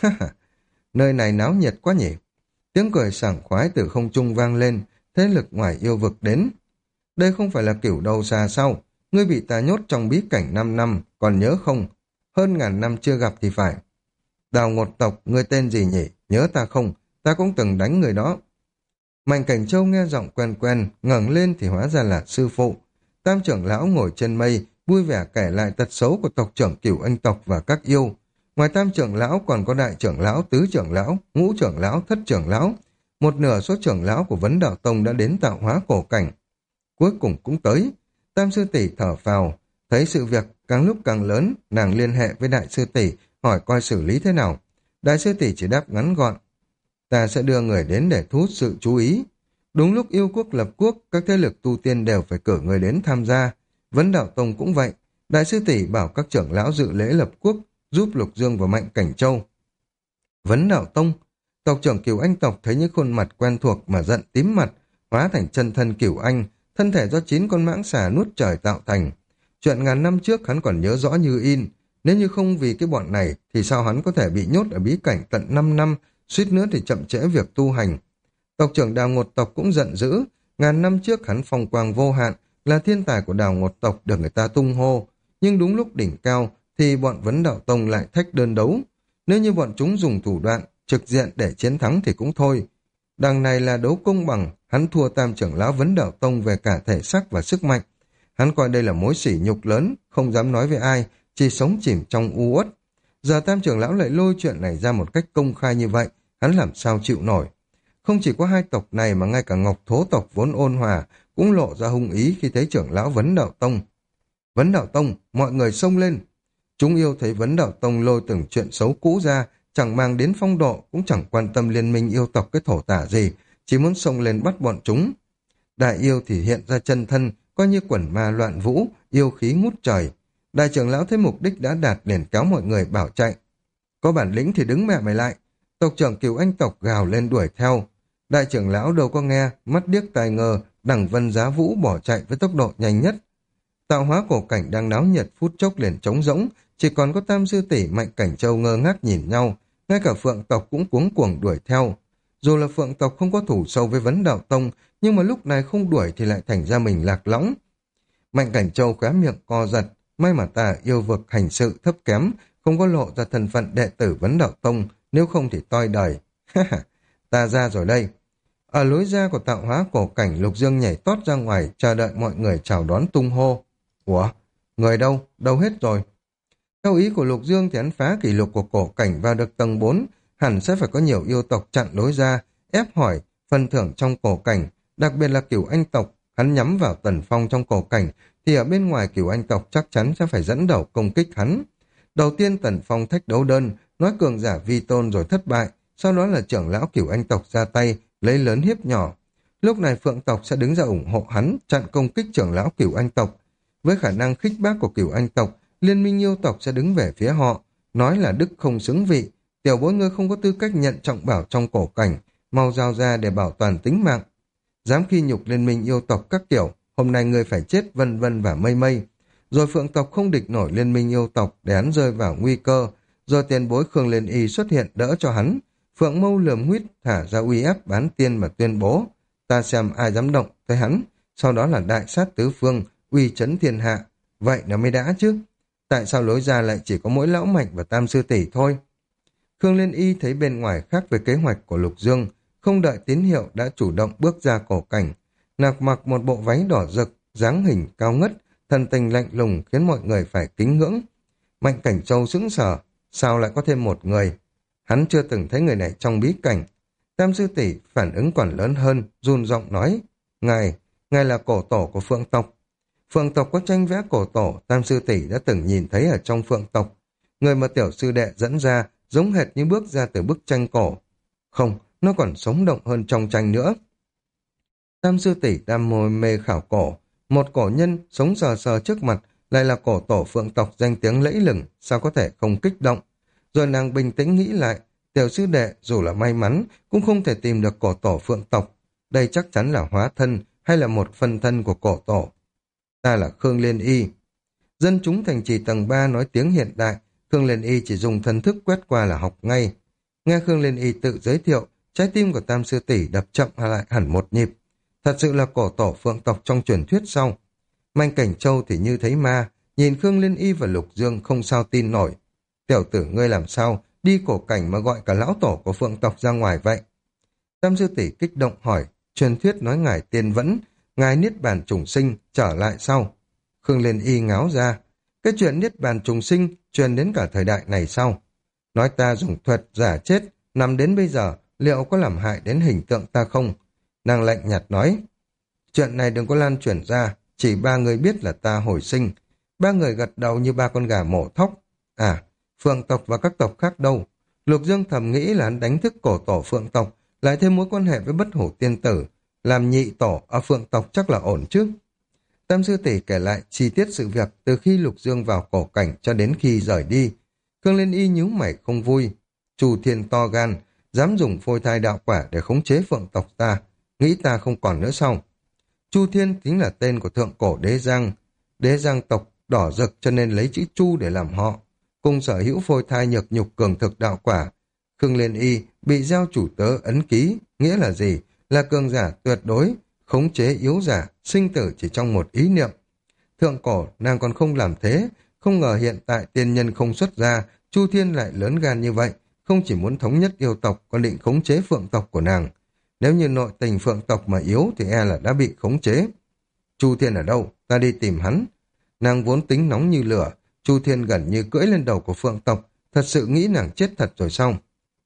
Nơi này náo nhiệt quá nhỉ. Tiếng cười sảng khoái từ không trung vang lên, thế lực ngoài yêu vực đến. Đây không phải là kiểu đầu xa sao? Ngươi bị ta nhốt trong bí cảnh 5 năm, còn nhớ không? Hơn ngàn năm chưa gặp thì phải. Đào Ngột tộc, ngươi tên gì nhỉ? Nhớ ta không? Ta cũng từng đánh người đó. Mạnh Cảnh Châu nghe giọng quen quen, ngẩng lên thì hóa ra là sư phụ. Tam trưởng lão ngồi trên mây, vui vẻ kể lại tật xấu của tộc trưởng Cửu Anh tộc và các yêu. Ngoài tam trưởng lão còn có đại trưởng lão, tứ trưởng lão, ngũ trưởng lão, thất trưởng lão. Một nửa số trưởng lão của Vấn Đạo Tông đã đến tạo hóa cổ cảnh. Cuối cùng cũng tới. Tam sư tỷ thở phào, thấy sự việc càng lúc càng lớn, nàng liên hệ với đại sư tỷ, hỏi coi xử lý thế nào. Đại sư tỷ chỉ đáp ngắn gọn. Ta sẽ đưa người đến để thu hút sự chú ý. Đúng lúc yêu quốc lập quốc, các thế lực tu tiên đều phải cử người đến tham gia. Vấn Đạo Tông cũng vậy. Đại sư tỷ bảo các trưởng lão dự lễ lập quốc, giúp Lục Dương và Mạnh Cảnh Châu. Vấn Đạo Tông, tộc trưởng Cửu Anh tộc thấy những khuôn mặt quen thuộc mà giận tím mặt, hóa thành chân thân Cửu Anh, thân thể do 9 con mãng xà nuốt trời tạo thành. Chuyện ngàn năm trước hắn còn nhớ rõ như in. Nếu như không vì cái bọn này thì sao hắn có thể bị nhốt ở bí cảnh tận 5 năm, suýt nữa thì chậm trễ việc tu hành. Tộc trưởng Đào Ngột tộc cũng giận dữ. Ngàn năm trước hắn phong quang vô hạn, là thiên tài của Đào Ngột tộc được người ta tung hô. Nhưng đúng lúc đỉnh cao thì bọn Vấn Đạo Tông lại thách đơn đấu. Nếu như bọn chúng dùng thủ đoạn trực diện để chiến thắng thì cũng thôi. Đằng này là đấu công bằng, hắn thua tam trưởng lão Vấn Đạo Tông về cả thể xác và sức mạnh. Hắn coi đây là mối sỉ nhục lớn, không dám nói với ai, chỉ sống chìm trong u uất. Giờ tam trưởng lão lại lôi chuyện này ra một cách công khai như vậy, hắn làm sao chịu nổi. Không chỉ có hai tộc này mà ngay cả Ngọc Thố tộc vốn ôn hòa cũng lộ ra hung ý khi thấy trưởng lão Vấn Đạo Tông. Vấn Đạo Tông, mọi người xông lên. Chúng yêu thấy Vấn Đạo Tông lôi từng chuyện xấu cũ ra, chẳng mang đến phong độ, cũng chẳng quan tâm liên minh yêu tộc cái thổ tả gì, chỉ muốn xông lên bắt bọn chúng. Đại yêu thì hiện ra chân thân, coi như quần ma loạn vũ, yêu khí ngút trời. Đại trưởng lão thấy mục đích đã đạt liền kéo mọi người bảo chạy. Có bản lĩnh thì đứng mẹ mày lại. Tộc trưởng Cửu Anh tộc gào lên đuổi theo. Đại trưởng lão đâu có nghe, mắt điếc tai ngơ, đằng Vân Giá Vũ bỏ chạy với tốc độ nhanh nhất. Tạo hóa cổ cảnh đang náo nhiệt phút chốc liền trống rỗng, chỉ còn có Tam Sư Tỷ Mạnh Cảnh Châu ngơ ngác nhìn nhau, ngay cả Phượng tộc cũng cuống cuồng đuổi theo. Dù là Phượng tộc không có thủ sâu với Vấn Đạo Tông, nhưng mà lúc này không đuổi thì lại thành ra mình lạc lõng. Mạnh Cảnh Châu khóe miệng co giật, may mà ta yêu vực hành sự thấp kém, không có lộ ra thân phận đệ tử Vấn Đạo Tông, nếu không thì toi đời. Ta ra rồi đây. Ở lối ra của tạo hóa cổ cảnh, Lục Dương nhảy tót ra ngoài, chờ đợi mọi người chào đón tung hô. Ủa? Người đâu? Đâu hết rồi? Theo ý của Lục Dương thì hắn phá kỷ lục của cổ cảnh vào được tầng 4, hẳn sẽ phải có nhiều yêu tộc chặn lối ra, ép hỏi, phần thưởng trong cổ cảnh, đặc biệt là Cửu Anh tộc, hắn nhắm vào Tần Phong trong cổ cảnh, thì ở bên ngoài Cửu Anh tộc chắc chắn sẽ phải dẫn đầu công kích hắn. Đầu tiên Tần Phong thách đấu đơn, nói cường giả vi tôn rồi thất bại, sau đó là trưởng lão Cửu Anh tộc ra tay, lấy lớn hiếp nhỏ. Lúc này Phượng tộc sẽ đứng ra ủng hộ hắn, chặn công kích trưởng lão Cửu Anh tộc. Với khả năng khích bác của Cửu Anh tộc, Liên minh yêu tộc sẽ đứng về phía họ, nói là đức không xứng vị, tiểu bối ngươi không có tư cách nhận trọng bảo trong cổ cảnh, mau giao ra để bảo toàn tính mạng. Dám khi nhục liên minh yêu tộc các kiểu, hôm nay ngươi phải chết, vân vân và mây mây. Rồi Phượng tộc không địch nổi liên minh yêu tộc để hắn rơi vào nguy cơ, rồi tiền bối Khương Liên Y xuất hiện đỡ cho hắn. Phượng Mâu lườm huýt thả ra uy ép bán tiên mà tuyên bố, ta xem ai dám động tới hắn, sau đó là đại sát tứ phương, uy chấn thiên hạ. Vậy là mới đã chứ. Tại sao lối ra lại chỉ có mỗi lão Mạnh và Tam Sư Tỷ thôi? Khương Liên Y thấy bên ngoài khác với kế hoạch của Lục Dương, không đợi tín hiệu đã chủ động bước ra cổ cảnh. Nàng mặc một bộ váy đỏ rực, dáng hình cao ngất, thần tình lạnh lùng khiến mọi người phải kính ngưỡng. Mạnh Cảnh Châu sững sờ, sao lại có thêm một người? Hắn chưa từng thấy người này trong bí cảnh. Tam Sư Tỷ phản ứng còn lớn hơn, run giọng nói, ngài là cổ tổ của Phượng tộc. Phượng tộc có tranh vẽ cổ tổ, Tam Sư Tỷ đã từng nhìn thấy ở trong Phượng tộc. Người mà tiểu sư đệ dẫn ra giống hệt như bước ra từ bức tranh cổ. Không, nó còn sống động hơn trong tranh nữa. Tam Sư Tỷ đam mê khảo cổ, một cổ nhân sống sờ sờ trước mặt lại là cổ tổ Phượng tộc danh tiếng lẫy lừng, sao có thể không kích động. Rồi nàng bình tĩnh nghĩ lại, tiểu sư đệ dù là may mắn cũng không thể tìm được cổ tổ Phượng tộc. Đây chắc chắn là hóa thân hay là một phân thân của cổ tổ. Ta là Khương Liên Y. Dân chúng thành trì tầng 3 nói tiếng hiện đại, Khương Liên Y chỉ dùng thần thức quét qua là học ngay. Nghe Khương Liên Y tự giới thiệu, trái tim của Tam Sư Tỷ đập chậm lại hẳn một nhịp. Thật sự là cổ tổ Phượng tộc trong truyền thuyết sau. Mạnh Cảnh Châu thì như thấy ma, nhìn Khương Liên Y và Lục Dương không sao tin nổi. Tiểu tử ngươi làm sao đi cổ cảnh mà gọi cả lão tổ của Phượng tộc ra ngoài vậy? Tam Sư Tỷ kích động hỏi, truyền thuyết nói ngài tiên vẫn, ngài niết bàn trùng sinh trở lại sau. Khương Liên Y ngáo ra, cái chuyện niết bàn trùng sinh truyền đến cả thời đại này sau. Nói ta dùng thuật giả chết, nằm đến bây giờ, liệu có làm hại đến hình tượng ta không? Nàng lạnh nhạt nói, chuyện này đừng có lan truyền ra, chỉ 3 người biết là ta hồi sinh. 3 người gật đầu như 3 con gà mổ thóc. À, Phượng tộc và các tộc khác đâu? Lục Dương thầm nghĩ là hắn đánh thức cổ tổ Phượng tộc, lại thêm mối quan hệ với Bất Hủ Tiên Tử, làm nhị tổ ở Phượng tộc chắc là ổn chứ. Tam Sư Tỷ kể lại chi tiết sự việc từ khi Lục Dương vào cổ cảnh cho đến khi rời đi. Khương Liên Y nhíu mày không vui. Chu Thiên to gan, dám dùng phôi thai đạo quả để khống chế Phượng tộc ta, nghĩ ta không còn nữa sao? Chu Thiên chính là tên của thượng cổ đế Giang. Đế Giang tộc đỏ rực cho nên lấy chữ Chu để làm họ. Cùng sở hữu phôi thai nhược nhục cường thực đạo quả. Khương Liên Y bị gieo chủ tớ ấn ký, nghĩa là gì? Là cường giả tuyệt đối, khống chế yếu giả, sinh tử chỉ trong một ý niệm. Thượng cổ nàng còn không làm thế, không ngờ hiện tại tiên nhân không xuất ra, Chu Thiên lại lớn gan như vậy, không chỉ muốn thống nhất yêu tộc, còn định khống chế Phượng tộc của nàng. Nếu như nội tình Phượng tộc mà yếu thì e là đã bị khống chế. Chu Thiên ở đâu? Ta đi tìm hắn. Nàng vốn tính nóng như lửa, Chu Thiên gần như cưỡi lên đầu của Phượng tộc, thật sự nghĩ nàng chết thật rồi sao?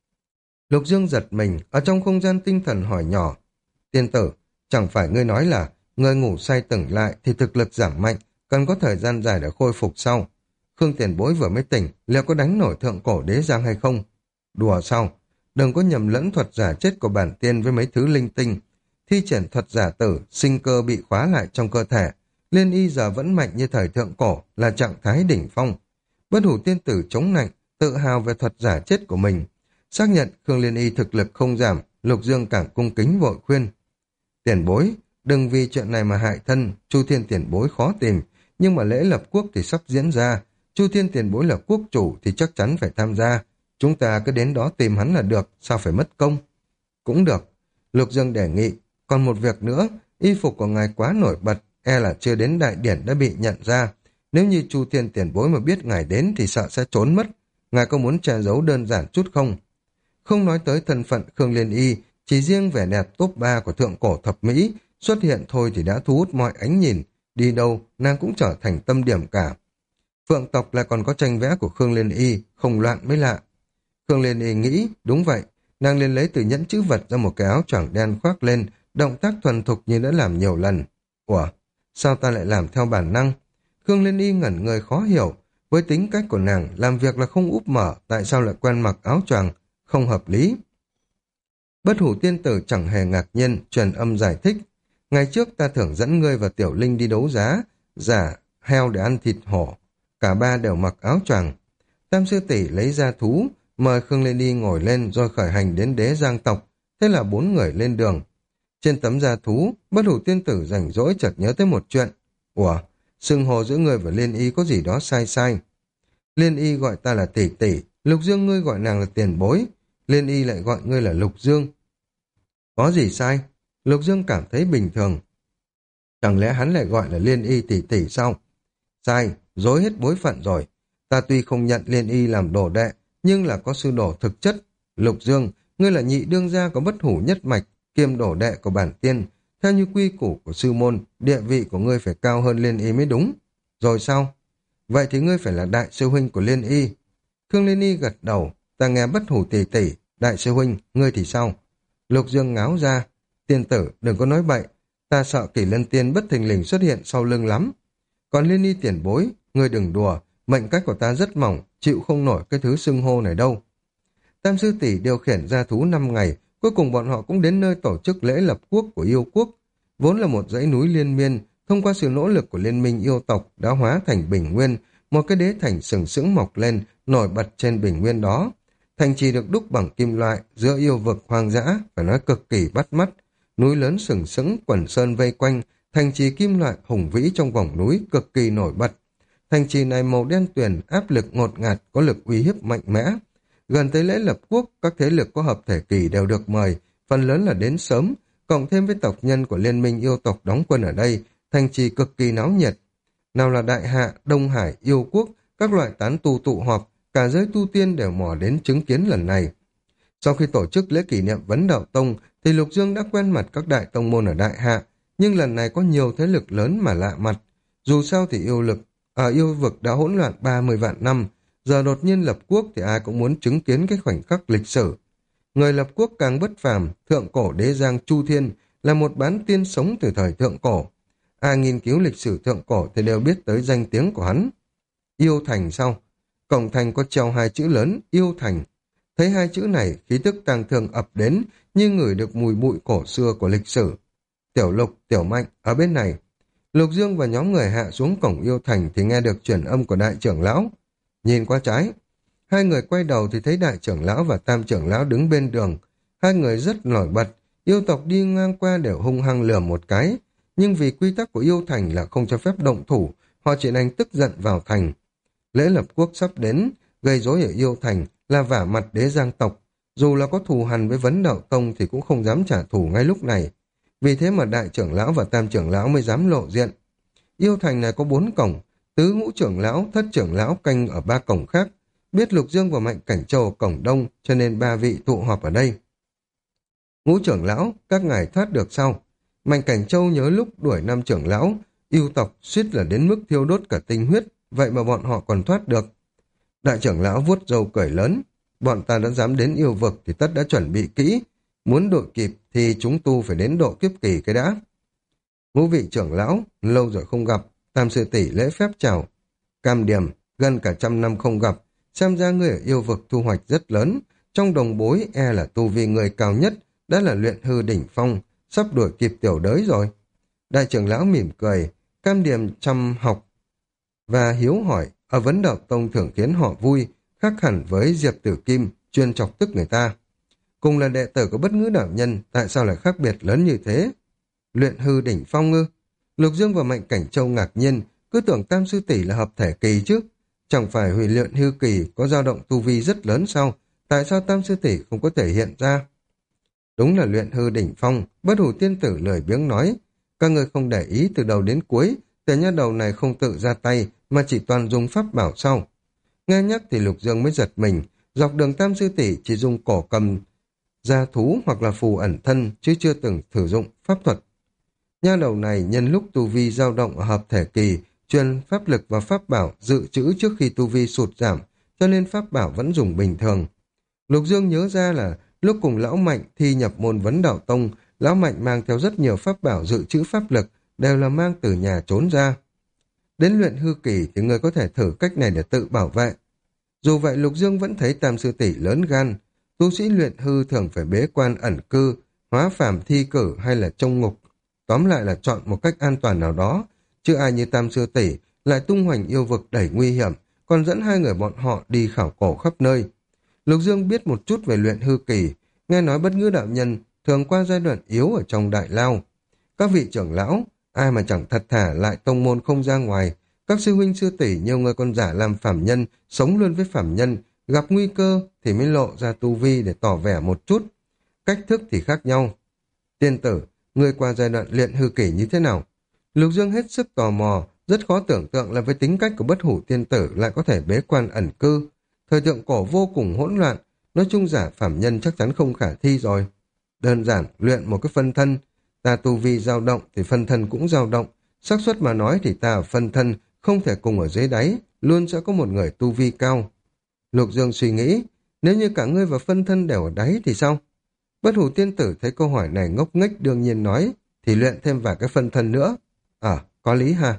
Lục Dương giật mình, ở trong không gian tinh thần hỏi nhỏ. Tiên tử, chẳng phải ngươi nói là người ngủ say tỉnh lại thì thực lực giảm mạnh, cần có thời gian dài để khôi phục sau. Khương tiền bối vừa mới tỉnh, liệu có đánh nổi thượng cổ đế giang hay không? Đùa sao? Đừng có nhầm lẫn thuật giả chết của bản tiên với mấy thứ linh tinh. Thi triển thuật giả tử, sinh cơ bị khóa lại trong cơ thể. Liên y giờ vẫn mạnh như thời thượng cổ, là trạng thái đỉnh phong. Bất hủ tiên tử chống nạnh, tự hào về thuật giả chết của mình. Xác nhận Khương Liên y thực lực không giảm, Lục Dương càng cung kính vội khuyên. Tiền bối, đừng vì chuyện này mà hại thân, Chu Thiên tiền bối khó tìm, nhưng mà lễ lập quốc thì sắp diễn ra. Chu Thiên tiền bối là quốc chủ thì chắc chắn phải tham gia. Chúng ta cứ đến đó tìm hắn là được, sao phải mất công? Cũng được. Lục Dương đề nghị. Còn một việc nữa, y phục của ngài quá nổi bật, e là chưa đến đại điển đã bị nhận ra. Nếu như Chu Thiên tiền bối mà biết ngài đến thì sợ sẽ trốn mất. Ngài có muốn che giấu đơn giản chút không? Không nói tới thân phận Khương Liên y, chỉ riêng vẻ đẹp top 3 của thượng cổ thập mỹ xuất hiện thôi thì đã thu hút mọi ánh nhìn. Đi đâu, nàng cũng trở thành tâm điểm cả. Phượng tộc lại còn có tranh vẽ của Khương Liên y, không loạn mới lạ. Khương Liên y nghĩ, đúng vậy, nàng liền lấy từ nhẫn chữ vật ra một cái áo choàng đen khoác lên, động tác thuần thục như đã làm nhiều lần. Ủa, sao ta lại làm theo bản năng? Khương Liên y ngẩn người khó hiểu, với tính cách của nàng, làm việc là không úp mở, tại sao lại quen mặc áo choàng, không hợp lý. Bất hủ tiên tử chẳng hề ngạc nhiên, truyền âm giải thích. Ngày trước ta thường dẫn ngươi và Tiểu Linh đi đấu giá, giả heo để ăn thịt hổ. Cả ba đều mặc áo choàng. Tam sư tỷ lấy ra thú, mời Khương Liên y ngồi lên rồi khởi hành đến đế giang tộc. Thế là 4 người lên đường. Trên tấm da thú, bất hủ tiên tử rảnh rỗi chợt nhớ tới một chuyện. Ủa, xưng hô giữa ngươi và Liên y có gì đó sai sai. Liên y gọi ta là tỷ tỷ, Lục Dương ngươi gọi nàng là tiền bối. Liên y lại gọi ngươi là Lục Dương. Có gì sai? Lục Dương cảm thấy bình thường. Chẳng lẽ hắn lại gọi là Liên y tỷ tỷ sao? Sai, dối hết bối phận rồi. Ta tuy không nhận Liên y làm đồ đệ, nhưng là có sư đồ thực chất. Lục Dương, ngươi là nhị đương gia có bất hủ nhất mạch, kiêm đồ đệ của bản tiên. Theo như quy củ của sư môn, địa vị của ngươi phải cao hơn Liên y mới đúng. Rồi sao? Vậy thì ngươi phải là đại sư huynh của Liên y. Khương Liên y gật đầu, ta nghe bất hủ tỷ tỷ, đại sư huynh, ngươi thì sao? Lục Dương ngáo ra, tiên tử đừng có nói bậy, ta sợ Kỷ Lân Tiên bất thình lình xuất hiện sau lưng lắm. Còn Liên y tiền bối, ngươi đừng đùa, mệnh cách của ta rất mỏng, chịu không nổi cái thứ xưng hô này đâu. Tam sư tỷ điều khiển ra thú 5 ngày, cuối cùng bọn họ cũng đến nơi tổ chức lễ lập quốc của yêu quốc. Vốn là một dãy núi liên miên, thông qua sự nỗ lực của liên minh yêu tộc đã hóa thành bình nguyên, một cái đế thành sừng sững mọc lên, nổi bật trên bình nguyên đó. Thành trì được đúc bằng kim loại, giữa yêu vực hoang dã, phải nói cực kỳ bắt mắt. Núi lớn sừng sững, quần sơn vây quanh, thành trì kim loại hùng vĩ trong vòng núi cực kỳ nổi bật. Thành trì này màu đen tuyền, áp lực ngột ngạt, có lực uy hiếp mạnh mẽ. Gần tới lễ lập quốc, các thế lực có hợp thể kỳ đều được mời, phần lớn là đến sớm, cộng thêm với tộc nhân của liên minh yêu tộc đóng quân ở đây, thành trì cực kỳ náo nhiệt. Nào là Đại Hạ, Đông Hải, yêu quốc, các loại tán tu tụ họp, cả giới tu tiên đều mò đến chứng kiến lần này. Sau khi tổ chức lễ kỷ niệm Vấn Đạo Tông, thì Lục Dương đã quen mặt các đại tông môn ở Đại Hạ, nhưng lần này có nhiều thế lực lớn mà lạ mặt. Dù sao thì yêu vực đã hỗn loạn 30 vạn năm, giờ đột nhiên lập quốc thì ai cũng muốn chứng kiến cái khoảnh khắc lịch sử. Người lập quốc càng bất phàm, thượng cổ đế giang Chu Thiên là một bán tiên sống từ thời thượng cổ. Ai nghiên cứu lịch sử thượng cổ thì đều biết tới danh tiếng của hắn. Yêu thành sao? Cổng thành có treo 2 chữ lớn, yêu thành. Thấy 2 chữ này, khí tức tang thương ập đến, như ngửi được mùi bụi cổ xưa của lịch sử. Tiểu Lục, Tiểu Mạnh, ở bên này. Lục Dương và nhóm người hạ xuống cổng yêu thành thì nghe được truyền âm của đại trưởng lão. Nhìn qua trái. 2 người quay đầu thì thấy đại trưởng lão và tam trưởng lão đứng bên đường. 2 người rất nổi bật, yêu tộc đi ngang qua đều hung hăng lườm một cái. Nhưng vì quy tắc của yêu thành là không cho phép động thủ, họ chỉ đành tức giận vào thành. Lễ lập quốc sắp đến, gây rối ở yêu thành là vả mặt đế giang tộc. Dù là có thù hằn với Vấn Đạo Tông thì cũng không dám trả thù ngay lúc này. Vì thế mà đại trưởng lão và tam trưởng lão mới dám lộ diện. Yêu thành này có 4 cổng, tứ ngũ trưởng lão, thất trưởng lão canh ở 3 cổng khác. Biết Lục Dương và Mạnh Cảnh Châu ở cổng đông, cho nên 3 vị tụ họp ở đây. Ngũ trưởng lão, các ngài thoát được sao? Mạnh Cảnh Châu nhớ lúc đuổi 5 trưởng lão, yêu tộc suýt là đến mức thiêu đốt cả tinh huyết, vậy mà bọn họ còn thoát được. Đại trưởng lão vuốt râu cười lớn, bọn ta đã dám đến yêu vực thì tất đã chuẩn bị kỹ, muốn đội kịp thì chúng tu phải đến độ kiếp kỳ cái đã. Ngũ vị trưởng lão, lâu rồi không gặp, tam sư tỷ lễ phép chào. Cam Điềm, gần cả 100 năm không gặp, xem ra ngươi ở yêu vực thu hoạch rất lớn, trong đồng bối e là tu vi người cao nhất, đã là luyện hư đỉnh phong, sắp đuổi kịp tiểu đới rồi. Đại trưởng lão mỉm cười, cam điềm chăm học và hiếu hỏi, ở vấn đạo tông thường khiến họ vui, khác hẳn với Diệp Tử Kim, chuyên chọc tức người ta. Cùng là đệ tử của Bất Ngữ đạo nhân, tại sao lại khác biệt lớn như thế? Luyện hư đỉnh phong ư? Lục Dương và Mạnh Cảnh Châu ngạc nhiên, cứ tưởng Tam sư tỷ là hợp thể kỳ chứ. Chẳng phải hủy luyện hư kỳ có dao động tu vi rất lớn sao? Tại sao Tam sư tỷ không có thể hiện ra? Đúng là luyện hư đỉnh phong, Bất Hủ tiên tử lười biếng nói. Các người không để ý từ đầu đến cuối, tiểu nha đầu này không tự ra tay, mà chỉ toàn dùng pháp bảo sau. Nghe nhắc thì Lục Dương mới giật mình, dọc đường Tam sư tỷ chỉ dùng cổ cầm gia thú hoặc là phù ẩn thân, chứ chưa từng sử dụng pháp thuật. Nha đầu này nhân lúc tu vi dao động ở hợp thể kỳ, truyền pháp lực và pháp bảo dự trữ trước khi tu vi sụt giảm, cho nên pháp bảo vẫn dùng bình thường. Lục Dương nhớ ra là lúc cùng Lão Mạnh thi nhập môn Vấn Đạo Tông, Lão Mạnh mang theo rất nhiều pháp bảo dự trữ pháp lực, đều là mang từ nhà trốn ra. Đến luyện hư kỳ thì người có thể thử cách này để tự bảo vệ. Dù vậy Lục Dương vẫn thấy Tam sư tỷ lớn gan. Tu sĩ luyện hư thường phải bế quan ẩn cư, hóa phàm thi cử hay là trông ngục. Tóm lại là chọn một cách an toàn nào đó, chứ ai như Tam sư tỷ lại tung hoành yêu vực đẩy nguy hiểm, còn dẫn hai người bọn họ đi khảo cổ khắp nơi. Lục Dương biết một chút về luyện hư kỳ, nghe nói Bất Ngữ đạo nhân thường qua giai đoạn yếu ở trong đại lao. Các vị trưởng lão, ai mà chẳng thật thà lại tông môn không ra ngoài, các sư huynh sư tỷ nhiều người còn giả làm phàm nhân, sống luôn với phàm nhân, gặp nguy cơ thì mới lộ ra tu vi để tỏ vẻ một chút. Cách thức thì khác nhau. Tiên tử, người qua giai đoạn luyện hư kỳ như thế nào? Lục Dương hết sức tò mò, rất khó tưởng tượng là với tính cách của Bất Hủ tiên tử lại có thể bế quan ẩn cư. Thời thượng cổ vô cùng hỗn loạn, nói chung giả phàm nhân chắc chắn không khả thi rồi. Đơn giản, luyện một cái phân thân, ta tu vi dao động thì phân thân cũng dao động, xác suất mà nói thì ta ở phân thân không thể cùng ở dưới đáy, luôn sẽ có một người tu vi cao. Lục Dương suy nghĩ, nếu như cả ngươi và phân thân đều ở đáy thì sao? Bất Hủ tiên tử thấy câu hỏi này ngốc nghếch đương nhiên nói, thì luyện thêm vài cái phân thân nữa. Có lý ha.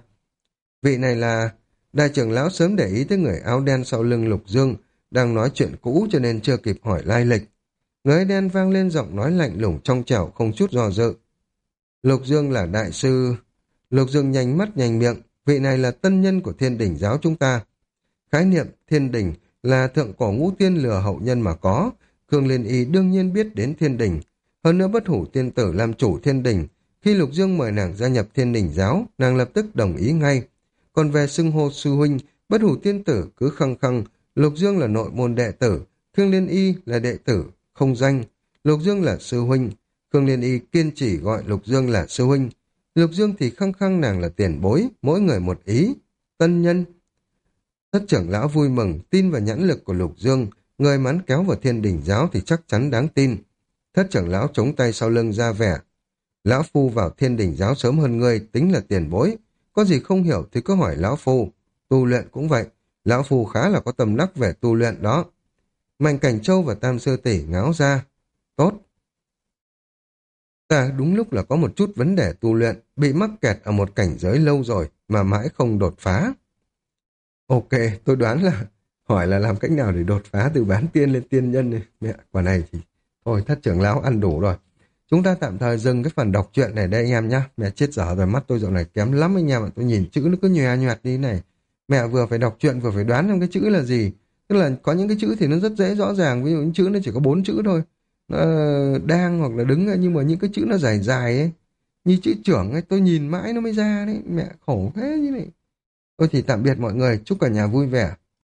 Vị này là... Đại trưởng lão sớm để ý tới người áo đen sau lưng Lục Dương, đang nói chuyện cũ cho nên chưa kịp hỏi lai lịch. Người áo đen vang lên giọng nói lạnh lùng trong trẻo không chút do dự. Lục Dương là đại sư... Lục Dương nhanh mắt nhanh miệng, vị này là tân nhân của Thiên Đình giáo chúng ta. Khái niệm Thiên Đình là thượng cổ ngũ tiên lừa hậu nhân mà có, Khương Liên Y đương nhiên biết đến Thiên Đình. Hơn nữa Bất Hủ tiên tử làm chủ Thiên Đình, khi Lục Dương mời nàng gia nhập Thiên Đình giáo, nàng lập tức đồng ý ngay. Còn về xưng hô sư huynh, Bất Hủ tiên tử cứ khăng khăng, Lục Dương là nội môn đệ tử, Khương Liên Y là đệ tử, không danh, Lục Dương là sư huynh. Khương Liên Y kiên trì gọi Lục Dương là sư huynh. Lục Dương thì khăng khăng nàng là tiền bối, mỗi người một ý. Tân nhân. Thất trưởng lão vui mừng, tin vào nhãn lực của Lục Dương, người mắn kéo vào Thiên Đình giáo thì chắc chắn đáng tin. Thất trưởng lão chống tay sau lưng ra vẻ. Lão phu vào Thiên Đình giáo sớm hơn ngươi, tính là tiền bối. Có gì không hiểu thì cứ hỏi lão phu. Tu luyện cũng vậy, lão phu khá là có tầm đắc về tu luyện đó. Mạnh Cảnh Châu và Tam sư tỷ ngáo ra. Tốt. Ta đúng lúc là có một chút vấn đề tu luyện, bị mắc kẹt ở một cảnh giới lâu rồi mà mãi không đột phá. Ok, tôi đoán là hỏi là làm cách nào để đột phá từ bán tiên lên tiên nhân này. Mẹ, quả này thì thôi thất trưởng lão ăn đủ rồi. Chúng ta tạm thời dừng cái phần đọc truyện này đây anh em nhá. Mẹ chết dở rồi, mắt tôi dạo này kém lắm anh em ạ. Tôi nhìn chữ nó cứ nhòe nhoẹt đi này. Mẹ vừa phải đọc truyện vừa phải đoán trong cái chữ là gì. Tức là có những cái chữ thì nó rất dễ rõ ràng, ví dụ những chữ nó chỉ có 4 chữ thôi. Nó đang hoặc là đứng, nhưng mà những cái chữ nó dài dài ấy, như chữ trưởng ấy, tôi nhìn mãi nó mới ra đấy. Mẹ khổ thế như này. Thôi thì tạm biệt mọi người, chúc cả nhà vui vẻ.